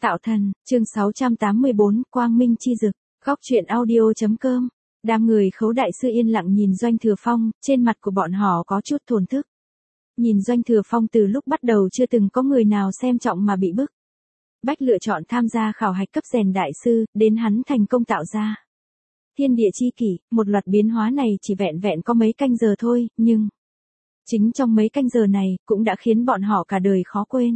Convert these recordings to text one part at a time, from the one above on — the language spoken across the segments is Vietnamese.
Tạo thần, chương 684, Quang Minh chi dực, góc truyện audio.com. Đám người Khấu đại sư yên lặng nhìn Doanh Thừa Phong, trên mặt của bọn họ có chút thổn thức. Nhìn Doanh Thừa Phong từ lúc bắt đầu chưa từng có người nào xem trọng mà bị bức bách lựa chọn tham gia khảo hạch cấp rèn đại sư, đến hắn thành công tạo ra thiên địa chi kỷ, một loạt biến hóa này chỉ vẹn vẹn có mấy canh giờ thôi, nhưng chính trong mấy canh giờ này cũng đã khiến bọn họ cả đời khó quên.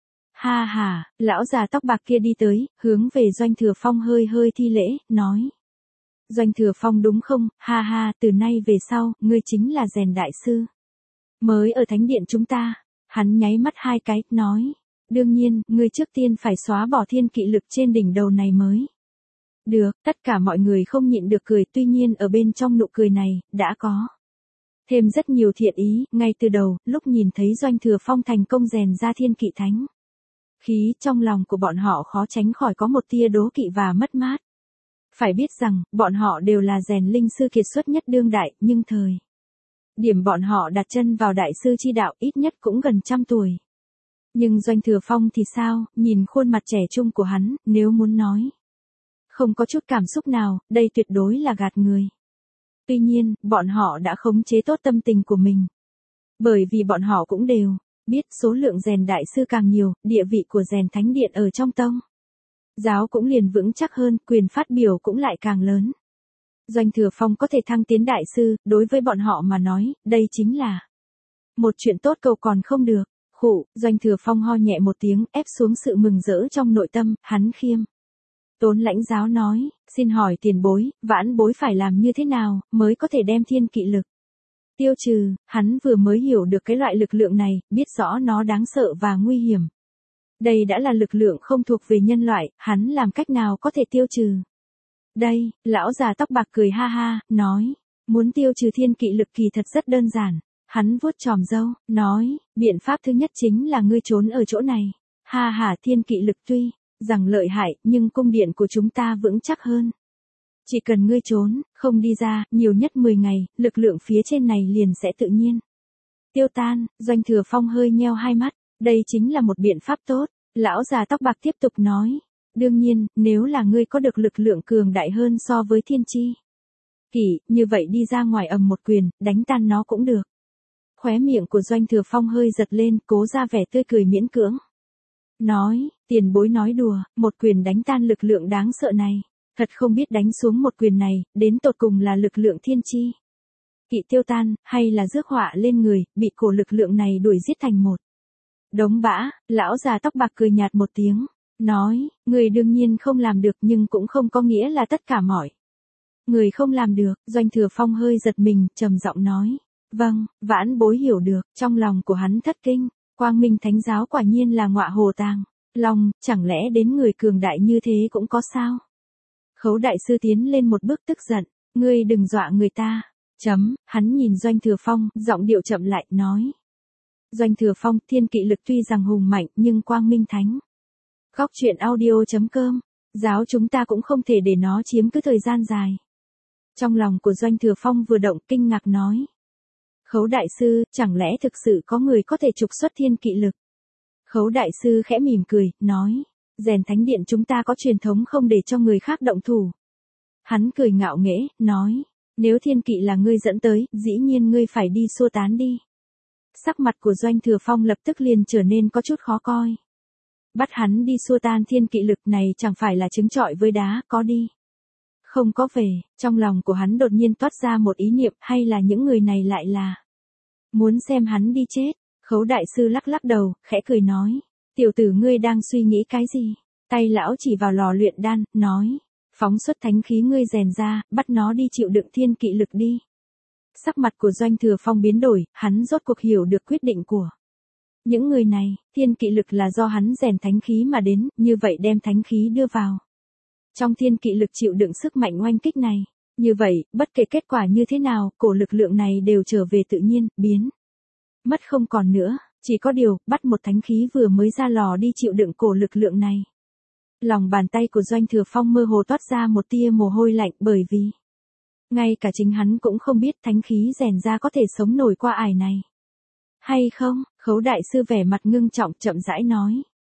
Ha ha, lão già tóc bạc kia đi tới, hướng về Doanh Thừa Phong hơi hơi thi lễ, nói. Doanh Thừa Phong đúng không, ha ha, từ nay về sau, ngươi chính là rèn đại sư. Mới ở thánh điện chúng ta, hắn nháy mắt hai cái, nói. Đương nhiên, ngươi trước tiên phải xóa bỏ thiên kỵ lực trên đỉnh đầu này mới. Được, tất cả mọi người không nhịn được cười, tuy nhiên ở bên trong nụ cười này, đã có thêm rất nhiều thiện ý, ngay từ đầu, lúc nhìn thấy Doanh Thừa Phong thành công rèn ra thiên kỵ thánh khí, trong lòng của bọn họ khó tránh khỏi có một tia đố kỵ và mất mát. Phải biết rằng, bọn họ đều là rèn linh sư kiệt xuất nhất đương đại, nhưng thời điểm bọn họ đặt chân vào đại sư chi đạo ít nhất cũng gần 100 tuổi. Nhưng Doanh Thừa Phong thì sao, nhìn khuôn mặt trẻ trung của hắn, nếu muốn nói không có chút cảm xúc nào, đây tuyệt đối là gạt người. Tuy nhiên, bọn họ đã khống chế tốt tâm tình của mình. Bởi vì bọn họ cũng đều biết số lượng rèn đại sư càng nhiều, địa vị của rèn thánh điện ở trong tông giáo cũng liền vững chắc hơn, quyền phát biểu cũng lại càng lớn. Doanh Thừa Phong có thể thăng tiến đại sư, đối với bọn họ mà nói, đây chính là một chuyện tốt cầu còn không được. Khụ, Doanh Thừa Phong ho nhẹ một tiếng, ép xuống sự mừng rỡ trong nội tâm, hắn khiêm tốn lãnh giáo nói, xin hỏi tiền bối, vãn bối phải làm như thế nào, mới có thể đem thiên kỵ lực tiêu trừ. Hắn vừa mới hiểu được cái loại lực lượng này, biết rõ nó đáng sợ và nguy hiểm. Đây đã là lực lượng không thuộc về nhân loại, hắn làm cách nào có thể tiêu trừ. Đây, lão già tóc bạc cười ha ha, nói, muốn tiêu trừ thiên kỵ lực kỳ thật rất đơn giản. Hắn vuốt chòm râu, nói, biện pháp thứ nhất chính là ngươi trốn ở chỗ này. Ha ha, thiên kỵ lực tuy rằng lợi hại, nhưng cung điện của chúng ta vững chắc hơn. Chỉ cần ngươi trốn, không đi ra, nhiều nhất 10 ngày, lực lượng phía trên này liền sẽ tự nhiên tiêu tan. Doanh Thừa Phong hơi nheo hai mắt, đây chính là một biện pháp tốt. Lão già tóc bạc tiếp tục nói, đương nhiên, nếu là ngươi có được lực lượng cường đại hơn so với thiên chi kỷ, như vậy đi ra ngoài ầm một quyền, đánh tan nó cũng được. Khóe miệng của Doanh Thừa Phong hơi giật lên, cố ra vẻ tươi cười miễn cưỡng. Nói, tiền bối nói đùa, một quyền đánh tan lực lượng đáng sợ này. Thật không biết đánh xuống một quyền này, đến tột cùng là lực lượng thiên chi kỵ tiêu tan, hay là rước họa lên người, bị cổ lực lượng này đuổi giết thành một đống bã. Lão già tóc bạc cười nhạt một tiếng, nói, người đương nhiên không làm được nhưng cũng không có nghĩa là tất cả mọi người không làm được. Doanh Thừa Phong hơi giật mình, trầm giọng nói, vâng, vãn bối hiểu được. Trong lòng của hắn thất kinh, Quang Minh Thánh giáo quả nhiên là ngọa hồ tàng long, chẳng lẽ đến người cường đại như thế cũng có sao? Khấu đại sư tiến lên một bước tức giận, ngươi đừng dọa người ta. Hắn nhìn Doanh Thừa Phong, giọng điệu chậm lại, nói. Doanh Thừa Phong, thiên kỵ lực tuy rằng hùng mạnh nhưng Quang Minh Thánh góc truyện audio.com, giáo chúng ta cũng không thể để nó chiếm cứ thời gian dài. Trong lòng của Doanh Thừa Phong vừa động, kinh ngạc nói. Khấu đại sư, chẳng lẽ thực sự có người có thể trục xuất thiên kỵ lực? Khấu đại sư khẽ mỉm cười, nói. Rèn thánh điện chúng ta có truyền thống không để cho người khác động thủ. Hắn cười ngạo nghễ, nói. Nếu thiên kỵ là ngươi dẫn tới, dĩ nhiên ngươi phải đi xua tán đi. Sắc mặt của Doanh Thừa Phong lập tức liền trở nên có chút khó coi. Bắt hắn đi xua tan thiên kỵ lực này chẳng phải là trứng trọi với đá, có đi không có về. Trong lòng của hắn đột nhiên toát ra một ý niệm, hay là những người này lại là muốn xem hắn đi chết. Khấu đại sư lắc lắc đầu, khẽ cười nói. Tiểu tử ngươi đang suy nghĩ cái gì? Tay lão chỉ vào lò luyện đan, nói. Phóng xuất thánh khí ngươi rèn ra, bắt nó đi chịu đựng thiên kỵ lực đi. Sắc mặt của Doanh Thừa Phong biến đổi, hắn rốt cuộc hiểu được quyết định của những người này. Thiên kỵ lực là do hắn rèn thánh khí mà đến, như vậy đem thánh khí đưa vào trong thiên kỵ lực chịu đựng sức mạnh oanh kích này. Như vậy, bất kể kết quả như thế nào, cổ lực lượng này đều trở về tự nhiên, biến mất không còn nữa. Chỉ có điều, bắt một thánh khí vừa mới ra lò đi chịu đựng cổ lực lượng này. Lòng bàn tay của Doanh Thừa Phong mơ hồ toát ra một tia mồ hôi lạnh, bởi vì ngay cả chính hắn cũng không biết thánh khí rèn ra có thể sống nổi qua ải này hay không. Khấu đại sư vẻ mặt ngưng trọng chậm rãi nói.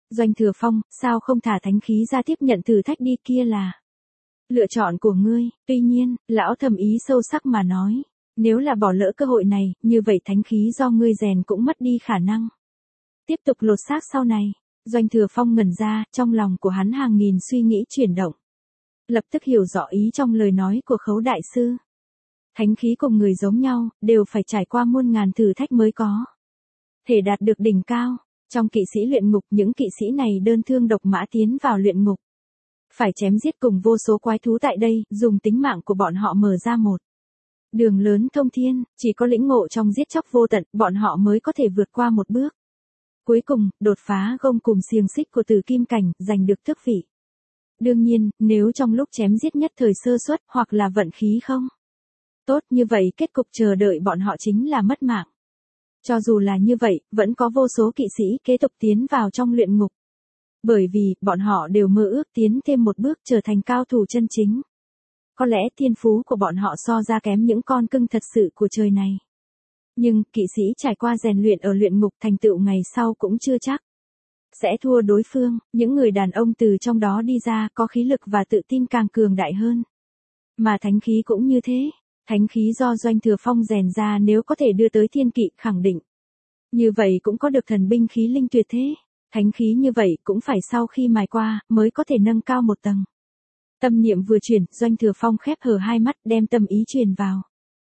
Doanh Thừa Phong, sao không thả thánh khí ra tiếp nhận thử thách đi, kia là lựa chọn của ngươi. Tuy nhiên, lão thầm ý sâu sắc mà nói, nếu là bỏ lỡ cơ hội này, như vậy thánh khí do ngươi rèn cũng mất đi khả năng tiếp tục lột xác sau này. Doanh Thừa Phong ngẩn ra, trong lòng của hắn hàng nghìn suy nghĩ chuyển động. Lập tức hiểu rõ ý trong lời nói của Khấu đại sư. Thánh khí cùng người giống nhau, đều phải trải qua muôn ngàn thử thách mới có thể đạt được đỉnh cao. Trong kỵ sĩ luyện ngục, những kỵ sĩ này đơn thương độc mã tiến vào luyện ngục, phải chém giết cùng vô số quái thú tại đây, dùng tính mạng của bọn họ mở ra một đường lớn thông thiên, chỉ có lĩnh ngộ trong giết chóc vô tận, bọn họ mới có thể vượt qua một bước. Cuối cùng, đột phá gông cùm xiềng xích của Tử Kim Cảnh, giành được tước vị. Đương nhiên, nếu trong lúc chém giết nhất thời sơ suất, hoặc là vận khí không tốt, như vậy kết cục chờ đợi bọn họ chính là mất mạng. Cho dù là như vậy, vẫn có vô số kỵ sĩ kế tục tiến vào trong luyện ngục. Bởi vì, bọn họ đều mơ ước tiến thêm một bước trở thành cao thủ chân chính. Có lẽ thiên phú của bọn họ so ra kém những con cưng thật sự của trời này. Nhưng, kỵ sĩ trải qua rèn luyện ở luyện ngục, thành tựu ngày sau cũng chưa chắc sẽ thua đối phương. Những người đàn ông từ trong đó đi ra có khí lực và tự tin càng cường đại hơn. Mà thánh khí cũng như thế. Thánh khí do Doanh Thừa Phong rèn ra nếu có thể đưa tới thiên kỵ, khẳng định như vậy cũng có được thần binh khí linh tuyệt thế. Thánh khí như vậy cũng phải sau khi mài qua, mới có thể nâng cao một tầng. Tâm niệm vừa chuyển, Doanh Thừa Phong khép hờ hai mắt, đem tâm ý truyền vào.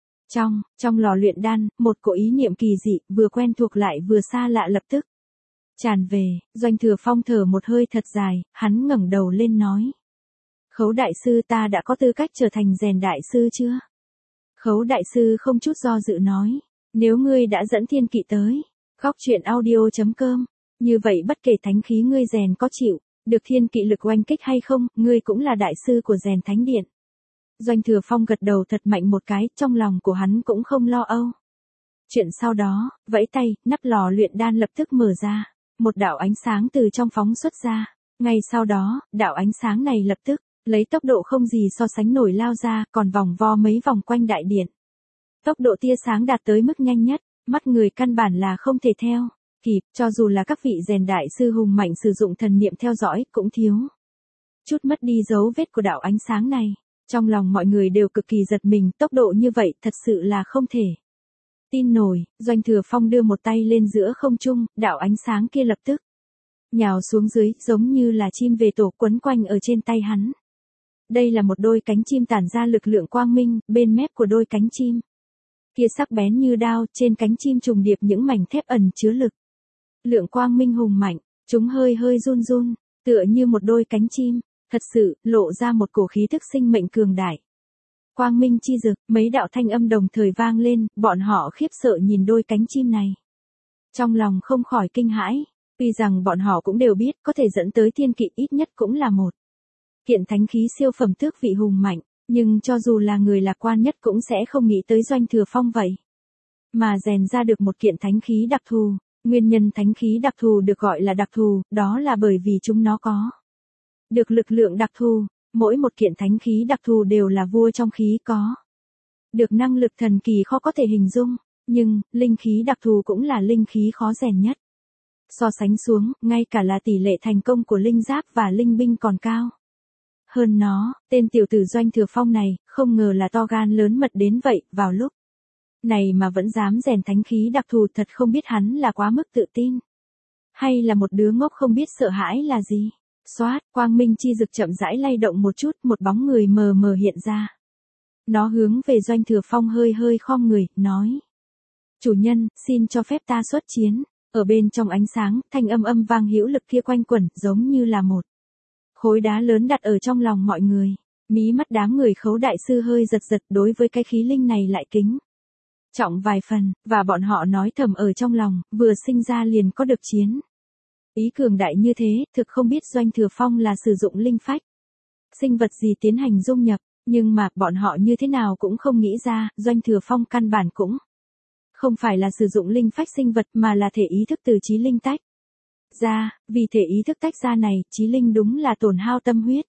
Trong lò luyện đan, một cỗ ý niệm kỳ dị, vừa quen thuộc lại vừa xa lạ lập tức tràn về. Doanh Thừa Phong thở một hơi thật dài, hắn ngẩng đầu lên nói. Khấu đại sư, ta đã có tư cách trở thành rèn đại sư chưa? Khấu đại sư không chút do dự nói. Nếu ngươi đã dẫn thiên kỵ tới, góc truyện audio.com, như vậy bất kể thánh khí ngươi rèn có chịu được thiên kỵ lực oanh kích hay không, ngươi cũng là đại sư của rèn thánh điện. Doanh Thừa Phong gật đầu thật mạnh một cái, trong lòng của hắn cũng không lo âu. Chuyện sau đó, vẫy tay, nắp lò luyện đan lập tức mở ra. Một đạo ánh sáng từ trong phóng xuất ra. Ngay sau đó, đạo ánh sáng này lập tức lấy tốc độ không gì so sánh nổi lao ra, còn vòng vo mấy vòng quanh đại điện. Tốc độ tia sáng đạt tới mức nhanh nhất, mắt người căn bản là không thể theo kịp, cho dù là các vị rèn đại sư hùng mạnh sử dụng thần niệm theo dõi, cũng thiếu chút mất đi dấu vết của đạo ánh sáng này. Trong lòng mọi người đều cực kỳ giật mình, tốc độ như vậy thật sự là không thể tin nổi. Doanh Thừa Phong đưa một tay lên giữa không trung, đạo ánh sáng kia lập tức nhào xuống dưới, giống như là chim về tổ quấn quanh ở trên tay hắn. Đây là một đôi cánh chim tản ra lực lượng quang minh, bên mép của đôi cánh chim kia sắc bén như đao, trên cánh chim trùng điệp những mảnh thép ẩn chứa lực lượng quang minh hùng mạnh, chúng hơi hơi run run, tựa như một đôi cánh chim, thật sự lộ ra một cổ khí thức sinh mệnh cường đại. Quang minh chi dực, mấy đạo thanh âm đồng thời vang lên, bọn họ khiếp sợ nhìn đôi cánh chim này. Trong lòng không khỏi kinh hãi, tuy rằng bọn họ cũng đều biết có thể dẫn tới thiên kỵ ít nhất cũng là một kiện thánh khí siêu phẩm tước vị hùng mạnh, nhưng cho dù là người lạc quan nhất cũng sẽ không nghĩ tới Doanh Thừa Phong vậy. Mà rèn ra được một kiện thánh khí đặc thù, nguyên nhân thánh khí đặc thù được gọi là đặc thù, đó là bởi vì chúng nó có được lực lượng đặc thù, mỗi một kiện thánh khí đặc thù đều là vua trong khí có được năng lực thần kỳ khó có thể hình dung, nhưng, linh khí đặc thù cũng là linh khí khó rèn nhất. So sánh xuống, ngay cả là tỷ lệ thành công của linh giáp và linh binh còn cao hơn nó. Tên tiểu tử Doanh Thừa Phong này, không ngờ là to gan lớn mật đến vậy, vào lúc này mà vẫn dám rèn thánh khí đặc thù, thật không biết hắn là quá mức tự tin, hay là một đứa ngốc không biết sợ hãi là gì. Xoát, quang minh chi dực chậm rãi lay động một chút, một bóng người mờ mờ hiện ra. Nó hướng về Doanh Thừa Phong hơi hơi khom người, nói. Chủ nhân, xin cho phép ta xuất chiến. Ở bên trong ánh sáng, thanh âm vang hữu lực kia quanh quẩn, giống như là một khối đá lớn đặt ở trong lòng mọi người. Mí mắt đám người Khấu đại sư hơi giật giật, đối với cái khí linh này lại kính trọng vài phần, và bọn họ nói thầm ở trong lòng, vừa sinh ra liền có được chiến ý cường đại như thế, thực không biết Doanh Thừa Phong là sử dụng linh phách sinh vật gì tiến hành dung nhập, nhưng mà bọn họ như thế nào cũng không nghĩ ra, Doanh Thừa Phong căn bản cũng không phải là sử dụng linh phách sinh vật mà là thể ý thức từ chí linh tách ra, vì thể ý thức tách ra này, chí linh đúng là tổn hao tâm huyết.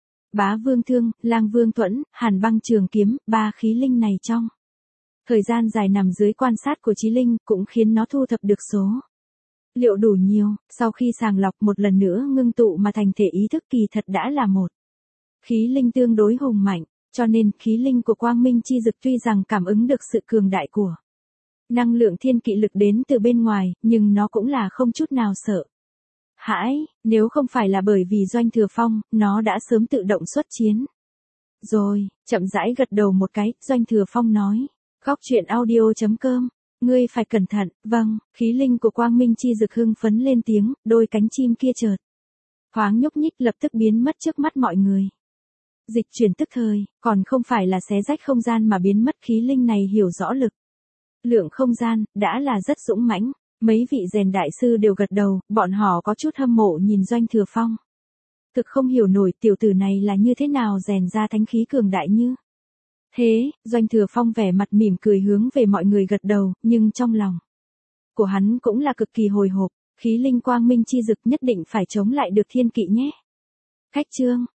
Bá Vương Thương, Lang Vương Thuẫn, Hàn Băng Trường Kiếm, ba khí linh này trong thời gian dài nằm dưới quan sát của chí linh, cũng khiến nó thu thập được số Liệu đủ nhiều, sau khi sàng lọc một lần nữa ngưng tụ mà thành thể ý thức kỳ thật đã là một khí linh tương đối hùng mạnh, cho nên khí linh của quang minh chi dực tuy rằng cảm ứng được sự cường đại của năng lượng thiên kỵ lực đến từ bên ngoài, nhưng nó cũng là không chút nào sợ hãi, nếu không phải là bởi vì Doanh Thừa Phong, nó đã sớm tự động xuất chiến. Rồi, chậm rãi gật đầu một cái, Doanh Thừa Phong nói, góc chuyện audio.com, ngươi phải cẩn thận, vâng, khí linh của quang minh chi dực hưng phấn lên tiếng, đôi cánh chim kia chợt thoáng nhúc nhích lập tức biến mất trước mắt mọi người. Dịch chuyển tức thời, còn không phải là xé rách không gian mà biến mất, khí linh này hiểu rõ lực lượng không gian, đã là rất dũng mãnh. Mấy vị rèn đại sư đều gật đầu, bọn họ có chút hâm mộ nhìn Doanh Thừa Phong. Thực không hiểu nổi tiểu tử này là như thế nào rèn ra thánh khí cường đại như thế. Doanh Thừa Phong vẻ mặt mỉm cười hướng về mọi người gật đầu, nhưng trong lòng của hắn cũng là cực kỳ hồi hộp, khí linh quang minh chi dực nhất định phải chống lại được thiên kỵ nhé. Khách chương